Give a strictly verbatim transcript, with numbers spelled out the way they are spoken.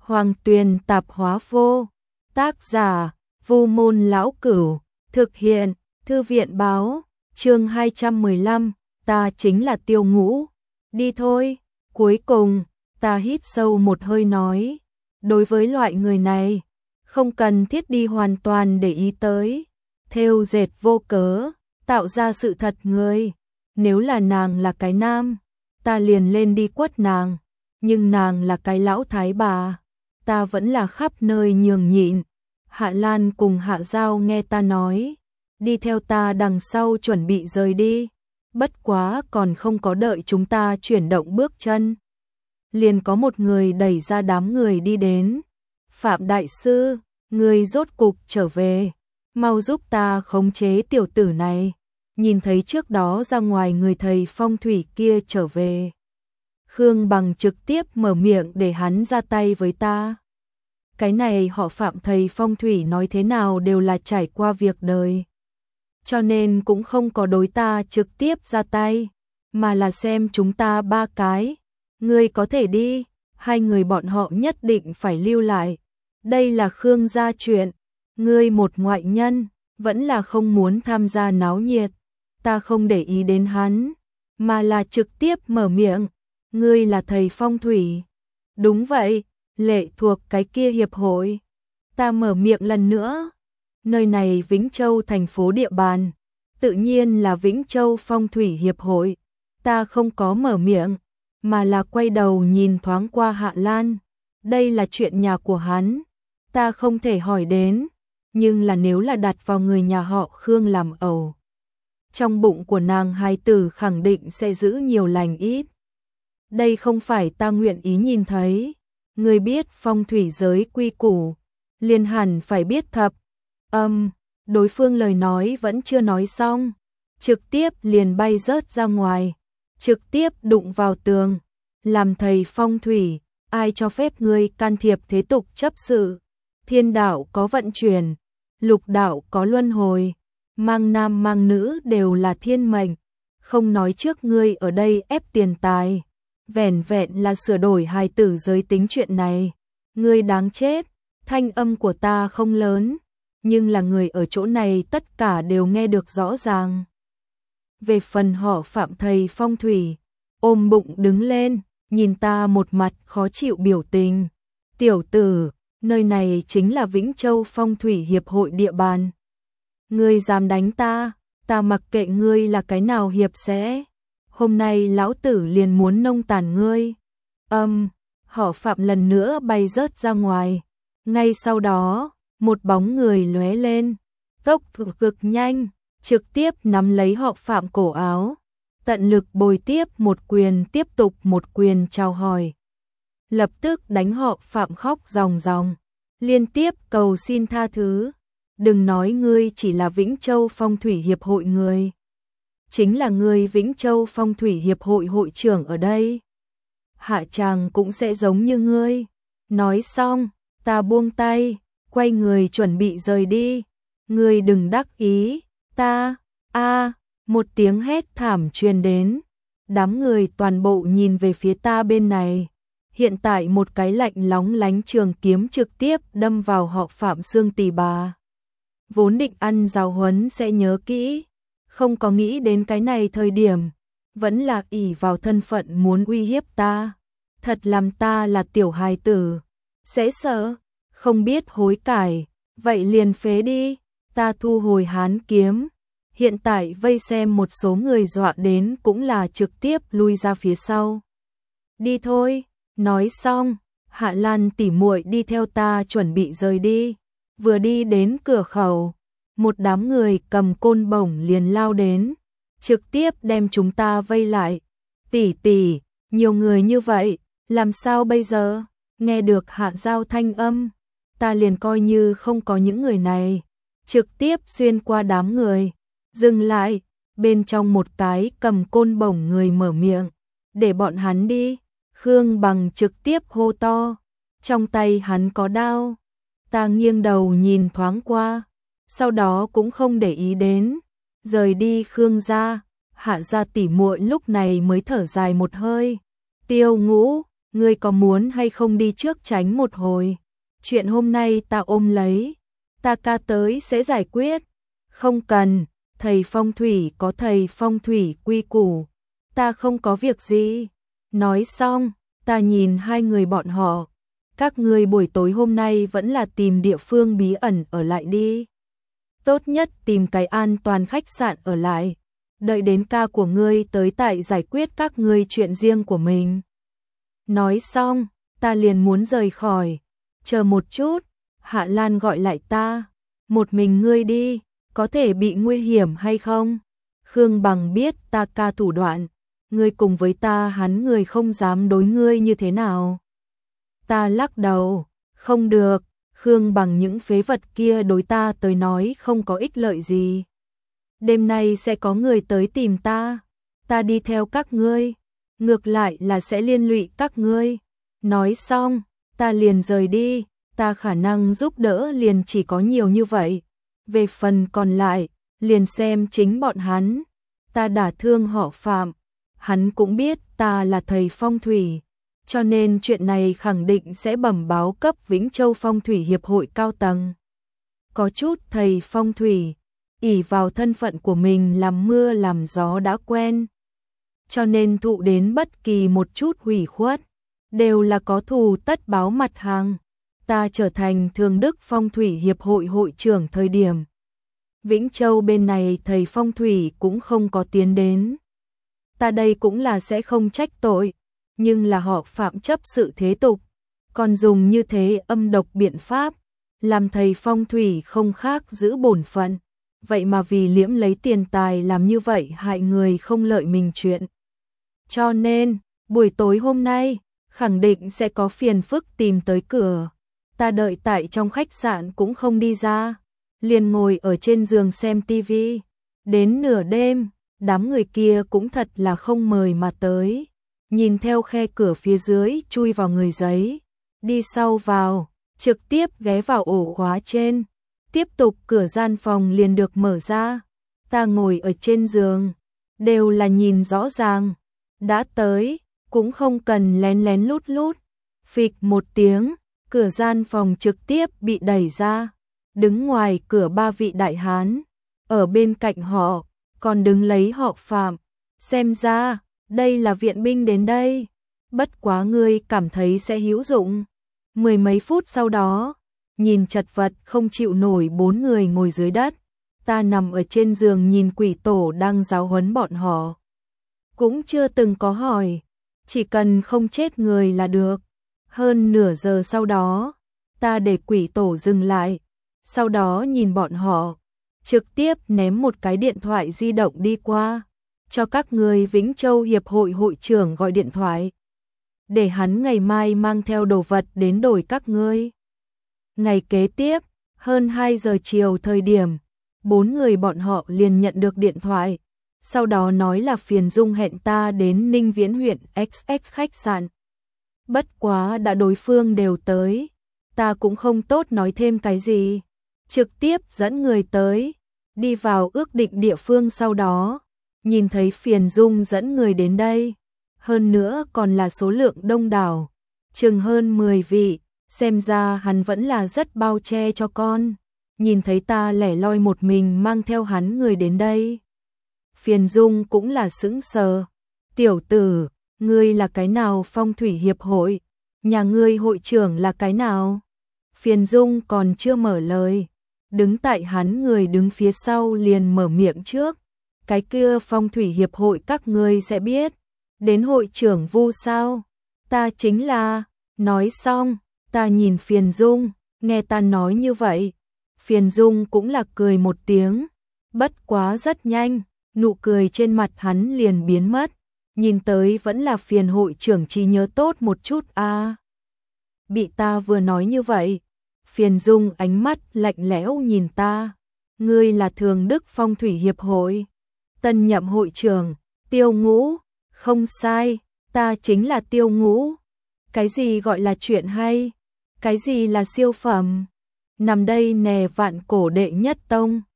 Hoàng Tuyền Tạp Hóa Vô, tác giả Vu Môn Lão Cửu, thực hiện Thư viện Báo, chương hai trăm mười lăm, ta chính là Tiêu Ngũ, đi thôi. Cuối cùng, ta hít sâu một hơi nói, đối với loại người này, không cần thiết đi hoàn toàn để ý tới, thêu dệt vô cớ, tạo ra sự thật người. Nếu là nàng là cái nam, ta liền lên đi quất nàng, nhưng nàng là cái lão thái bà, ta vẫn là khắp nơi nhường nhịn. Hạ Lan cùng Hạ Giao nghe ta nói, đi theo ta đằng sau chuẩn bị rời đi, bất quá còn không có đợi chúng ta chuyển động bước chân. Liền có một người đẩy ra đám người đi đến. Phạm Đại Sư, người rốt cục trở về, mau giúp ta khống chế tiểu tử này. Nhìn thấy trước đó ra ngoài người thầy phong thủy kia trở về, Khương Bằng trực tiếp mở miệng để hắn ra tay với ta. Cái này họ Phạm thầy phong thủy nói thế nào đều là trải qua việc đời, cho nên cũng không có đối ta trực tiếp ra tay, mà là xem chúng ta ba cái. Ngươi có thể đi, hai người bọn họ nhất định phải lưu lại. Đây là Khương gia chuyện, ngươi một ngoại nhân, vẫn là không muốn tham gia náo nhiệt. Ta không để ý đến hắn, mà là trực tiếp mở miệng, ngươi là thầy phong thủy. Đúng vậy, lệ thuộc cái kia hiệp hội. Ta mở miệng lần nữa, nơi này Vĩnh Châu thành phố địa bàn, tự nhiên là Vĩnh Châu Phong Thủy Hiệp hội. Ta không có mở miệng, mà là quay đầu nhìn thoáng qua Hạ Lan. Đây là chuyện nhà của hắn, ta không thể hỏi đến, nhưng là nếu là đặt vào người nhà họ Khương làm ẩu, trong bụng của nàng hài tử khẳng định sẽ giữ nhiều lành ít. Đây không phải ta nguyện ý nhìn thấy. Người biết phong thủy giới quy củ, liền hẳn phải biết thập âm. Um, đối phương lời nói vẫn chưa nói xong, trực tiếp liền bay rớt ra ngoài, trực tiếp đụng vào tường. Làm thầy phong thủy, ai cho phép ngươi can thiệp thế tục chấp sự? Thiên đạo có vận chuyển, lục đạo có luân hồi, mang nam mang nữ đều là thiên mệnh. Không nói trước ngươi ở đây ép tiền tài, vẻn vẹn là sửa đổi hài tử giới tính chuyện này, ngươi đáng chết. Thanh âm của ta không lớn, nhưng là người ở chỗ này tất cả đều nghe được rõ ràng. Về phần họ Phạm thầy phong thủy, ôm bụng đứng lên, nhìn ta một mặt khó chịu biểu tình. Tiểu tử, nơi này chính là Vĩnh Châu Phong Thủy Hiệp hội địa bàn. Ngươi dám đánh ta, ta mặc kệ ngươi là cái nào hiệp sẽ. Hôm nay lão tử liền muốn nông tàn ngươi. Âm, um, họ Phạm lần nữa bay rớt ra ngoài. Ngay sau đó, một bóng người lóe lên, tốc độ cực nhanh, trực tiếp nắm lấy họ Phạm cổ áo, tận lực bồi tiếp một quyền tiếp tục một quyền chào hỏi. Lập tức đánh họ Phạm khóc ròng ròng, liên tiếp cầu xin tha thứ. Đừng nói ngươi chỉ là Vĩnh Châu Phong Thủy Hiệp hội người, chính là người Vĩnh Châu Phong Thủy Hiệp hội hội trưởng ở đây, hạ tràng cũng sẽ giống như ngươi. Nói xong, ta buông tay, quay người chuẩn bị rời đi. Ngươi đừng đắc ý, ta, a, một tiếng hét thảm truyền đến. Đám người toàn bộ nhìn về phía ta bên này. Hiện tại một cái lạnh lóng lánh trường kiếm trực tiếp đâm vào họ Phạm xương tỳ bà. Vốn định ăn giáo huấn sẽ nhớ kỹ, không có nghĩ đến cái này thời điểm, vẫn là ỷ vào thân phận muốn uy hiếp ta. Thật làm ta là tiểu hài tử, sẽ sợ, không biết hối cải, vậy liền phế đi. Ta thu hồi hán kiếm, hiện tại vây xem một số người dọa đến cũng là trực tiếp lui ra phía sau. Đi thôi, nói xong, Hạ Lan tỉ muội đi theo ta chuẩn bị rời đi. Vừa đi đến cửa khẩu, một đám người cầm côn bổng liền lao đến, trực tiếp đem chúng ta vây lại. Tỷ tỷ, nhiều người như vậy, làm sao bây giờ? Nghe được Hạ Giao thanh âm, ta liền coi như không có những người này, trực tiếp xuyên qua đám người, dừng lại, bên trong một cái cầm côn bổng người mở miệng, để bọn hắn đi. Khương Bằng trực tiếp hô to, trong tay hắn có đao. Ta nghiêng đầu nhìn thoáng qua, sau đó cũng không để ý đến, rời đi Khương gia. Hạ gia tỉ muội lúc này mới thở dài một hơi. Tiêu Ngũ, ngươi có muốn hay không đi trước tránh một hồi? Chuyện hôm nay ta ôm lấy, ta ca tới sẽ giải quyết. Không cần, thầy phong thủy có thầy phong thủy quy củ, ta không có việc gì. Nói xong, ta nhìn hai người bọn họ. Các ngươi buổi tối hôm nay vẫn là tìm địa phương bí ẩn ở lại đi. Tốt nhất tìm cái an toàn khách sạn ở lại. Đợi đến ca của ngươi tới tại giải quyết các ngươi chuyện riêng của mình. Nói xong, ta liền muốn rời khỏi. Chờ một chút, Hạ Lan gọi lại ta. Một mình ngươi đi, có thể bị nguy hiểm hay không? Khương Bằng biết ta ca thủ đoạn. Ngươi cùng với ta hắn người không dám đối ngươi như thế nào. Ta lắc đầu, không được, Khương Bằng những phế vật kia đối ta tới nói không có ích lợi gì. Đêm nay sẽ có người tới tìm ta, ta đi theo các ngươi, ngược lại là sẽ liên lụy các ngươi. Nói xong, ta liền rời đi, ta khả năng giúp đỡ liền chỉ có nhiều như vậy. Về phần còn lại, liền xem chính bọn hắn. Ta đả thương họ Phạm, hắn cũng biết ta là thầy phong thủy, cho nên chuyện này khẳng định sẽ bẩm báo cấp Vĩnh Châu Phong thủy hiệp hội cao tầng. Có chút thầy phong thủy, ỷ vào thân phận của mình làm mưa làm gió đã quen, cho nên thụ đến bất kỳ một chút hủy khuất, đều là có thù tất báo mặt hàng. Ta trở thành Thường Đức Phong thủy hiệp hội hội trưởng thời điểm, Vĩnh Châu bên này thầy phong thủy cũng không có tiến đến. Ta đây cũng là sẽ không trách tội, nhưng là họ Phạm chấp sự thế tục, còn dùng như thế âm độc biện pháp, làm thầy phong thủy không khác giữ bổn phận, vậy mà vì liễm lấy tiền tài làm như vậy hại người không lợi mình chuyện. Cho nên, buổi tối hôm nay, khẳng định sẽ có phiền phức tìm tới cửa. Ta đợi tại trong khách sạn cũng không đi ra, liền ngồi ở trên giường xem tivi. Đến nửa đêm, đám người kia cũng thật là không mời mà tới. Nhìn theo khe cửa phía dưới chui vào người giấy, đi sau vào, trực tiếp ghé vào ổ khóa trên. Tiếp tục cửa gian phòng liền được mở ra. Ta ngồi ở trên giường, đều là nhìn rõ ràng. Đã tới, cũng không cần lén lén lút lút. Phịch một tiếng, cửa gian phòng trực tiếp bị đẩy ra. Đứng ngoài cửa ba vị đại hán, ở bên cạnh họ, còn đứng lấy họ Phạm. Xem ra, đây là viện binh đến đây. Bất quá ngươi cảm thấy sẽ hữu dụng. Mười mấy phút sau đó, nhìn chật vật không chịu nổi bốn người ngồi dưới đất. Ta nằm ở trên giường nhìn quỷ tổ đang giáo huấn bọn họ. Cũng chưa từng có hỏi, chỉ cần không chết người là được. Hơn nửa giờ sau đó, ta để quỷ tổ dừng lại. Sau đó nhìn bọn họ, trực tiếp ném một cái điện thoại di động đi qua, cho các người Vĩnh Châu Hiệp hội hội trưởng gọi điện thoại, để hắn ngày mai mang theo đồ vật đến đổi các ngươi. Ngày kế tiếp, hơn hai giờ chiều thời điểm, bốn người bọn họ liền nhận được điện thoại, sau đó nói là Phiền Dung hẹn ta đến Ninh Viễn huyện ích ích khách sạn. Bất quá đã đối phương đều tới, ta cũng không tốt nói thêm cái gì, trực tiếp dẫn người tới, đi vào ước định địa phương. Sau đó, nhìn thấy Phiền Dung dẫn người đến đây, hơn nữa còn là số lượng đông đảo, chừng hơn mười vị, xem ra hắn vẫn là rất bao che cho con. Nhìn thấy ta lẻ loi một mình mang theo hắn người đến đây, Phiền Dung cũng là sững sờ. Tiểu tử, ngươi là cái nào phong thủy hiệp hội? Nhà ngươi hội trưởng là cái nào? Phiền Dung còn chưa mở lời, đứng tại hắn người đứng phía sau liền mở miệng trước. Cái kia phong thủy hiệp hội các ngươi sẽ biết. Đến hội trưởng Vu sao? Ta chính là. Nói xong, ta nhìn Phiền Dung, nghe ta nói như vậy. Phiền Dung cũng là cười một tiếng, bất quá rất nhanh, nụ cười trên mặt hắn liền biến mất. Nhìn tới vẫn là Phiền hội trưởng trí nhớ tốt một chút a. À. Bị ta vừa nói như vậy, Phiền Dung ánh mắt lạnh lẽo nhìn ta. Ngươi là Thường Đức Phong thủy hiệp hội, tân nhậm hội trưởng, Tiêu Ngũ. Không sai, ta chính là Tiêu Ngũ. Cái gì gọi là chuyện hay? Cái gì là siêu phẩm? Nằm đây nè vạn cổ đệ nhất tông.